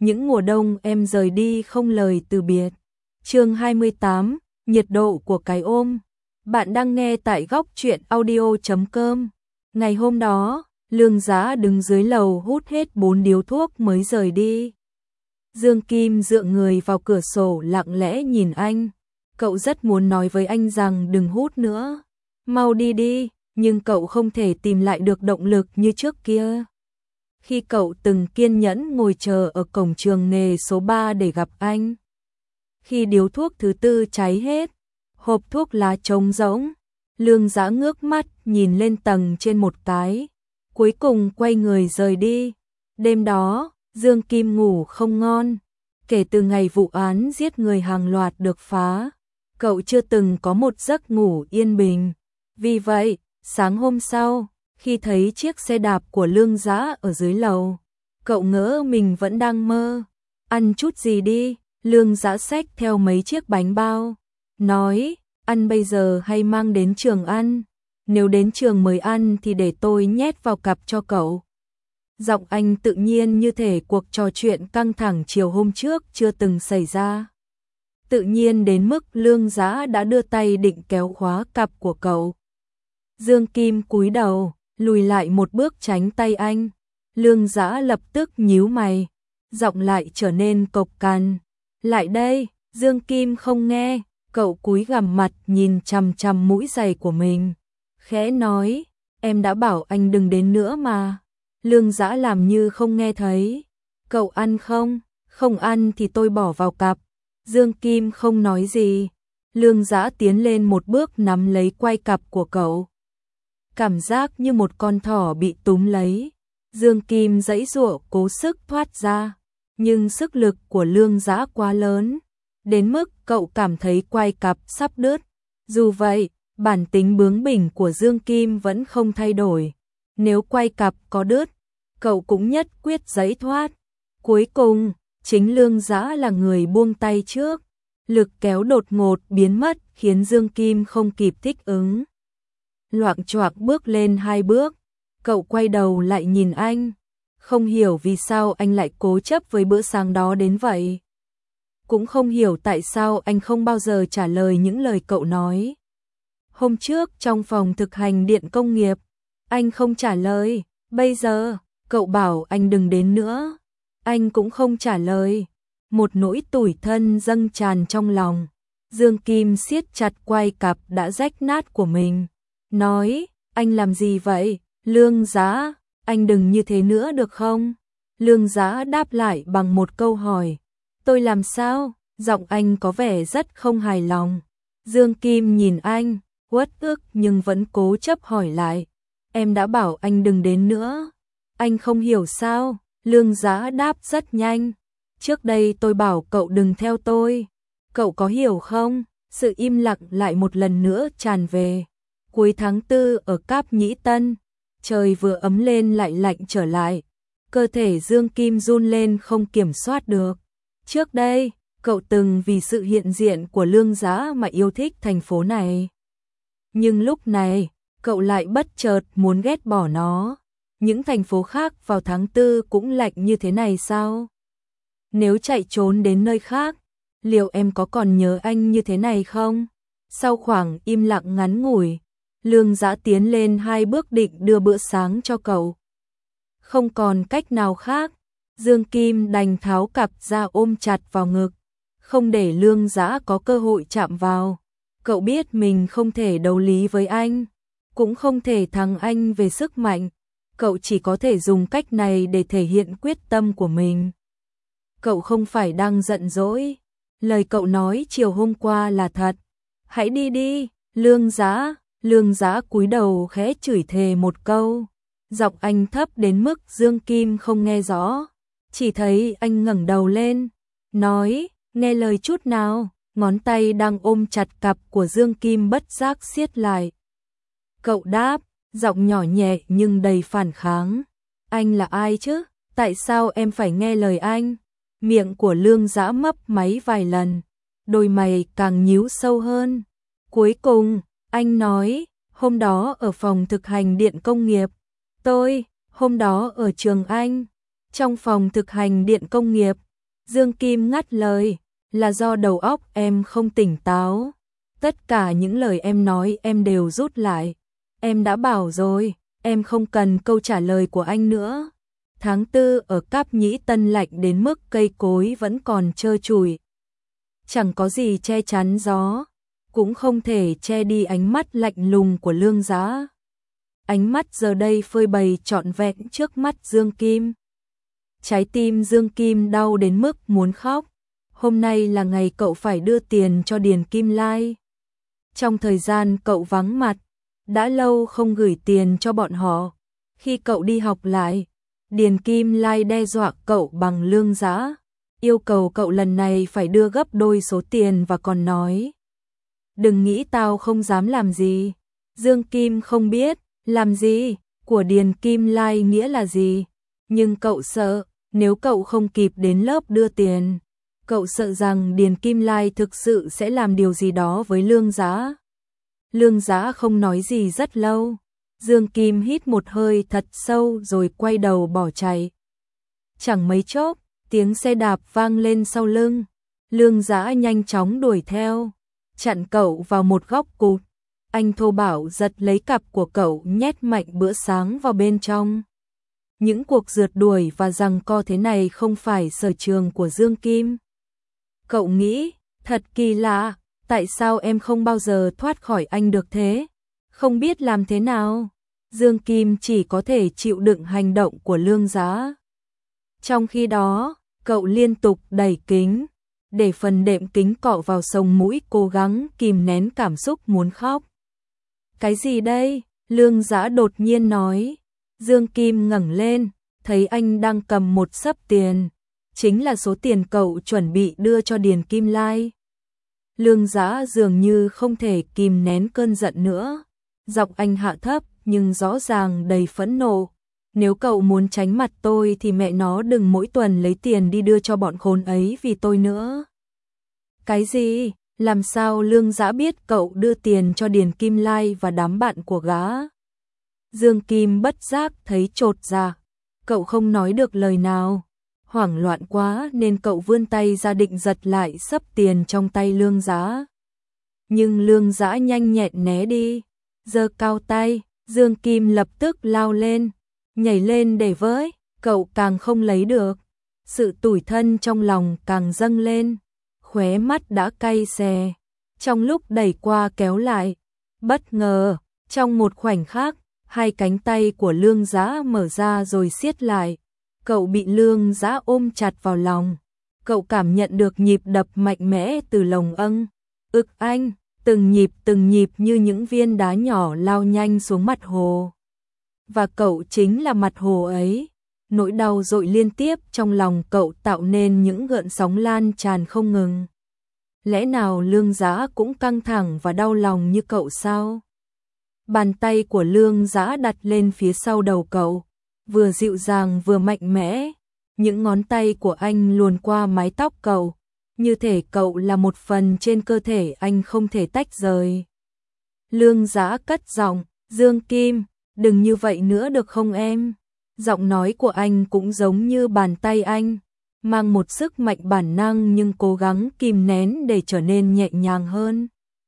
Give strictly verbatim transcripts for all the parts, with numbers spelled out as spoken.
những mùa đông em rời đi không lời từ biệt. Chương hai mươi tám, nhiệt độ của cái ôm. Bạn đang nghe tại góc truyện audio chấm com. Ngày hôm đó, Lương Giá đứng dưới lầu hút hết bốn điếu thuốc mới rời đi. Dương Kim dựa người vào cửa sổ lặng lẽ nhìn anh. Cậu rất muốn nói với anh rằng đừng hút nữa, mau đi đi, nhưng cậu không thể tìm lại được động lực như trước kia. Khi cậu từng kiên nhẫn ngồi chờ ở cổng trường nghề số ba để gặp anh. Khi điếu thuốc thứ tư cháy hết, hộp thuốc lá trống rỗng, Lương Giá ngước mắt nhìn lên tầng trên một cái, cuối cùng quay người rời đi. Đêm đó, Dương Kim ngủ không ngon. Kể từ ngày vụ án giết người hàng loạt được phá, cậu chưa từng có một giấc ngủ yên bình. Vì vậy, sáng hôm sau, khi thấy chiếc xe đạp của Lương Giá ở dưới lầu, cậu ngỡ mình vẫn đang mơ. Ăn chút gì đi, Lương Giá xách theo mấy chiếc bánh bao, nói, ăn bây giờ hay mang đến trường ăn? Nếu đến trường mới ăn thì để tôi nhét vào cặp cho cậu. Giọng anh tự nhiên như thể cuộc trò chuyện căng thẳng chiều hôm trước chưa từng xảy ra. Tự nhiên đến mức Lương Giá đã đưa tay định kéo khóa cặp của cậu. Dương Kim cúi đầu, lùi lại một bước tránh tay anh. Lương Giá lập tức nhíu mày, giọng lại trở nên cộc cằn. Lại đây, Dương Kim không nghe, cậu cúi gằm mặt nhìn chằm chằm mũi giày của mình. Khẽ nói, em đã bảo anh đừng đến nữa mà. Lương Giá làm như không nghe thấy. Cậu ăn không? Không ăn thì tôi bỏ vào cặp. Dương Kim không nói gì. Lương Giá tiến lên một bước nắm lấy quai cặp của cậu. Cảm giác như một con thỏ bị túm lấy. Dương Kim giãy giụa cố sức thoát ra, nhưng sức lực của Lương Giá quá lớn, đến mức cậu cảm thấy quai cặp sắp đứt. Dù vậy, bản tính bướng bỉnh của Dương Kim vẫn không thay đổi. Nếu quai cặp có đứt, cậu cũng nhất quyết giãy thoát. Cuối cùng, chính Lương Giá là người buông tay trước. Lực kéo đột ngột biến mất khiến Dương Kim không kịp thích ứng. Loạng choạng bước lên hai bước, cậu quay đầu lại nhìn anh. Không hiểu vì sao anh lại cố chấp với bữa sáng đó đến vậy. Cũng không hiểu tại sao anh không bao giờ trả lời những lời cậu nói. Hôm trước trong phòng thực hành điện công nghiệp, anh không trả lời. Bây giờ, cậu bảo anh đừng đến nữa, anh cũng không trả lời. Một nỗi tủi thân dâng tràn trong lòng. Dương Kim siết chặt quai cặp đã rách nát của mình, nói, anh làm gì vậy? Lương Giá, anh đừng như thế nữa được không? Lương Giá đáp lại bằng một câu hỏi. Tôi làm sao? Giọng anh có vẻ rất không hài lòng. Dương Kim nhìn anh, uất ức nhưng vẫn cố chấp hỏi lại. Em đã bảo anh đừng đến nữa. Anh không hiểu sao? Lương Giá đáp rất nhanh. Trước đây tôi bảo cậu đừng theo tôi. Cậu có hiểu không? Sự im lặng lại một lần nữa tràn về. Cuối tháng tư ở Cáp Nhĩ Tân, trời vừa ấm lên lại lạnh trở lại. Cơ thể Dương Kim run lên không kiểm soát được. Trước đây, cậu từng vì sự hiện diện của Lương Giá mà yêu thích thành phố này. Nhưng lúc này, cậu lại bất chợt muốn ghét bỏ nó. Những thành phố khác vào tháng tư cũng lạnh như thế này sao? Nếu chạy trốn đến nơi khác, liệu em có còn nhớ anh như thế này không? Sau khoảng im lặng ngắn ngủi, Lương Giá tiến lên hai bước định đưa bữa sáng cho cậu. Không còn cách nào khác, Dương Kim đành tháo cặp ra ôm chặt vào ngực, không để Lương Giá có cơ hội chạm vào. Cậu biết mình không thể đấu lý với anh, cũng không thể thắng anh về sức mạnh. Cậu chỉ có thể dùng cách này để thể hiện quyết tâm của mình. Cậu không phải đang giận dỗi. Lời cậu nói chiều hôm qua là thật. Hãy đi đi, Lương Giá. Lương Giá cúi đầu khẽ chửi thề một câu. Giọng anh thấp đến mức Dương Kim không nghe rõ. Chỉ thấy anh ngẩng đầu lên, nói, nghe lời chút nào. Ngón tay đang ôm chặt cặp của Dương Kim bất giác siết lại. Cậu đáp, giọng nhỏ nhẹ nhưng đầy phản kháng. Anh là ai chứ? Tại sao em phải nghe lời anh? Miệng của Lương Giá mấp máy vài lần, đôi mày càng nhíu sâu hơn. Cuối cùng, anh nói, hôm đó ở phòng thực hành điện công nghiệp. Tôi, hôm đó ở trường anh. Trong phòng thực hành điện công nghiệp, Dương Kim ngắt lời, là do đầu óc em không tỉnh táo. Tất cả những lời em nói em đều rút lại. Em đã bảo rồi, em không cần câu trả lời của anh nữa. Tháng tư ở Cáp Nhĩ Tân lạnh đến mức cây cối vẫn còn trơ trụi. Chẳng có gì che chắn gió, cũng không thể che đi ánh mắt lạnh lùng của Lương Giá. Ánh mắt giờ đây phơi bày trọn vẹn trước mắt Dương Kim. Trái tim Dương Kim đau đến mức muốn khóc. Hôm nay là ngày cậu phải đưa tiền cho Điền Kim Lai. Trong thời gian cậu vắng mặt, đã lâu không gửi tiền cho bọn họ. Khi cậu đi học lại, Điền Kim Lai đe dọa cậu bằng Lương Giá, yêu cầu cậu lần này phải đưa gấp đôi số tiền và còn nói: đừng nghĩ tao không dám làm gì. Dương Kim không biết làm gì của Điền Kim Lai nghĩa là gì, nhưng cậu sợ nếu cậu không kịp đến lớp đưa tiền, cậu sợ rằng Điền Kim Lai thực sự sẽ làm điều gì đó với Lương Giá. Lương Giá không nói gì rất lâu. Dương Kim hít một hơi thật sâu rồi quay đầu bỏ chạy. Chẳng mấy chốc, tiếng xe đạp vang lên sau lưng. Lương Giá nhanh chóng đuổi theo, chặn cậu vào một góc cụt. Anh thô bạo giật lấy cặp của cậu nhét mạnh bữa sáng vào bên trong. Những cuộc rượt đuổi và giằng co thế này không phải sở trường của Dương Kim. Cậu nghĩ, thật kỳ lạ, tại sao em không bao giờ thoát khỏi anh được thế? Không biết làm thế nào? Dương Kim chỉ có thể chịu đựng hành động của Lương Giá. Trong khi đó, cậu liên tục đẩy kính, để phần đệm kính cọ vào sống mũi, cố gắng kìm nén cảm xúc muốn khóc. Cái gì đây? Lương Giá đột nhiên nói. Dương Kim ngẩng lên, thấy anh đang cầm một xấp tiền, chính là số tiền cậu chuẩn bị đưa cho Điền Kim Lai. Lương Giá dường như không thể kìm nén cơn giận nữa, giọng anh hạ thấp nhưng rõ ràng đầy phẫn nộ. Nếu cậu muốn tránh mặt tôi thì mẹ nó đừng mỗi tuần lấy tiền đi đưa cho bọn khốn ấy vì tôi nữa. Cái gì? Làm sao Lương Giá biết cậu đưa tiền cho Điền Kim Lai và đám bạn của gã? Dương Kim bất giác thấy chột dạ. Cậu không nói được lời nào. Hoảng loạn quá nên cậu vươn tay ra định giật lại xấp tiền trong tay Lương Giá. Nhưng Lương Giá nhanh nhẹn né đi. Giơ cao tay, Dương Kim lập tức lao lên, nhảy lên để với, cậu càng không lấy được. Sự tủi thân trong lòng càng dâng lên, khóe mắt đã cay xè. Trong lúc đẩy qua kéo lại, bất ngờ, trong một khoảnh khắc, hai cánh tay của Lương Giá mở ra rồi siết lại. Cậu bị Lương Giá ôm chặt vào lòng. Cậu cảm nhận được nhịp đập mạnh mẽ từ lồng âng. Ực anh, từng nhịp từng nhịp như những viên đá nhỏ lao nhanh xuống mặt hồ. Và cậu chính là mặt hồ ấy. Nỗi đau dội liên tiếp trong lòng cậu tạo nên những gợn sóng lan tràn không ngừng. Lẽ nào Lương Giá cũng căng thẳng và đau lòng như cậu sao? Bàn tay của Lương Giá đặt lên phía sau đầu cậu, vừa dịu dàng vừa mạnh mẽ. Những ngón tay của anh luồn qua mái tóc cậu, như thể cậu là một phần trên cơ thể anh không thể tách rời. Lương Giá cất giọng, Dương Kim, đừng như vậy nữa được không em? Giọng nói của anh cũng giống như bàn tay anh, mang một sức mạnh bản năng nhưng cố gắng kìm nén để trở nên nhẹ nhàng hơn.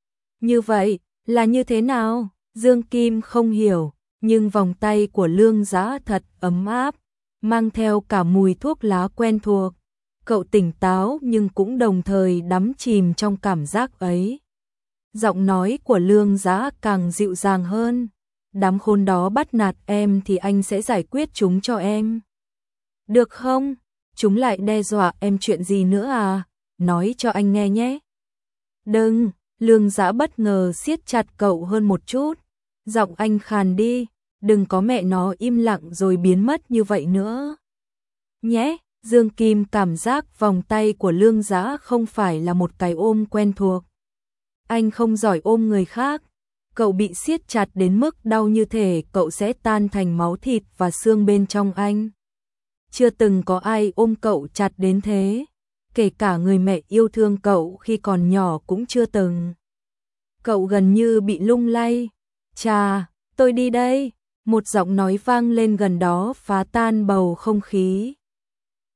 Như vậy, là như thế nào? Dương Kim không hiểu, nhưng vòng tay của Lương Giá thật ấm áp, mang theo cả mùi thuốc lá quen thuộc. Cậu tỉnh táo nhưng cũng đồng thời đắm chìm trong cảm giác ấy. Giọng nói của Lương Giá càng dịu dàng hơn. Đám khốn đó bắt nạt em thì anh sẽ giải quyết chúng cho em. Được không? Chúng lại đe dọa em chuyện gì nữa à? Nói cho anh nghe nhé. Đừng, Lương Giá bất ngờ siết chặt cậu hơn một chút. Giọng anh khàn đi, đừng có mẹ nó im lặng rồi biến mất như vậy nữa. Nhé, Dương Kim cảm giác vòng tay của Lương Giá không phải là một cái ôm quen thuộc. Anh không giỏi ôm người khác. Cậu bị siết chặt đến mức đau như thể cậu sẽ tan thành máu thịt và xương bên trong anh. Chưa từng có ai ôm cậu chặt đến thế. Kể cả người mẹ yêu thương cậu khi còn nhỏ cũng chưa từng. Cậu gần như bị lung lay. Chà, tôi đi đây. Một giọng nói vang lên gần đó phá tan bầu không khí.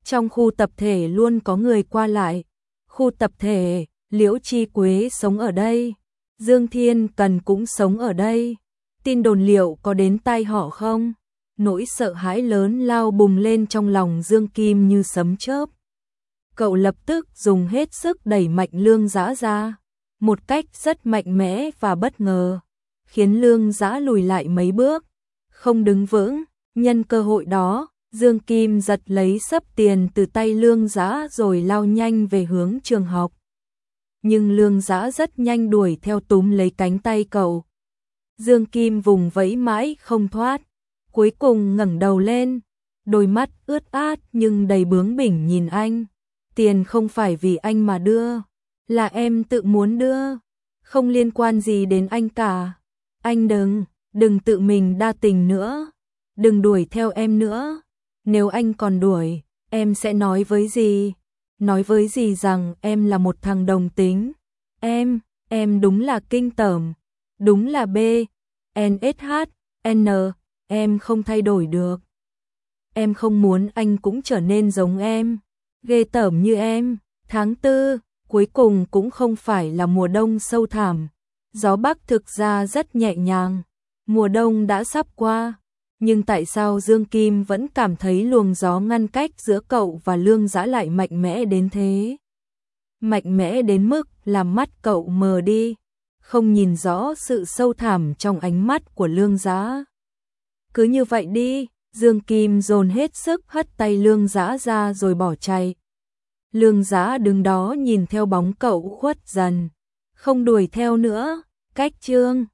Trong khu tập thể luôn có người qua lại. Khu tập thể, Liễu Chi Quế sống ở đây. Dương Thiên Cần cũng sống ở đây. Tin đồn liệu có đến tai họ không? Nỗi sợ hãi lớn lao bùng lên trong lòng Dương Kim như sấm chớp. Cậu lập tức dùng hết sức đẩy mạnh Lương Dã ra, một cách rất mạnh mẽ và bất ngờ, khiến Lương Dã lùi lại mấy bước, không đứng vững. Nhân cơ hội đó, Dương Kim giật lấy xấp tiền từ tay Lương Dã rồi lao nhanh về hướng trường học. Nhưng Lương Dã rất nhanh đuổi theo túm lấy cánh tay cậu. Dương Kim vùng vẫy mãi không thoát, cuối cùng ngẩng đầu lên, đôi mắt ướt át nhưng đầy bướng bỉnh nhìn anh. Tiền không phải vì anh mà đưa, là em tự muốn đưa, không liên quan gì đến anh cả. Anh đừng, đừng tự mình đa tình nữa, đừng đuổi theo em nữa. Nếu anh còn đuổi, em sẽ nói với dì, nói với dì rằng em là một thằng đồng tính. Em, em đúng là kinh tởm, đúng là B, N S H, N, em không thay đổi được. Em không muốn anh cũng trở nên giống em, ghê tởm như em. Tháng tư, cuối cùng cũng không phải là mùa đông sâu thẳm. Gió Bắc thực ra rất nhẹ nhàng. Mùa đông đã sắp qua, nhưng tại sao Dương Kim vẫn cảm thấy luồng gió ngăn cách giữa cậu và Lương Dã lại mạnh mẽ đến thế? Mạnh mẽ đến mức làm mắt cậu mờ đi, không nhìn rõ sự sâu thẳm trong ánh mắt của Lương Dã. Cứ như vậy đi, Dương Kim dồn hết sức hất tay Lương Dã ra rồi bỏ chạy. Lương Dã đứng đó nhìn theo bóng cậu khuất dần, không đuổi theo nữa. Cách chương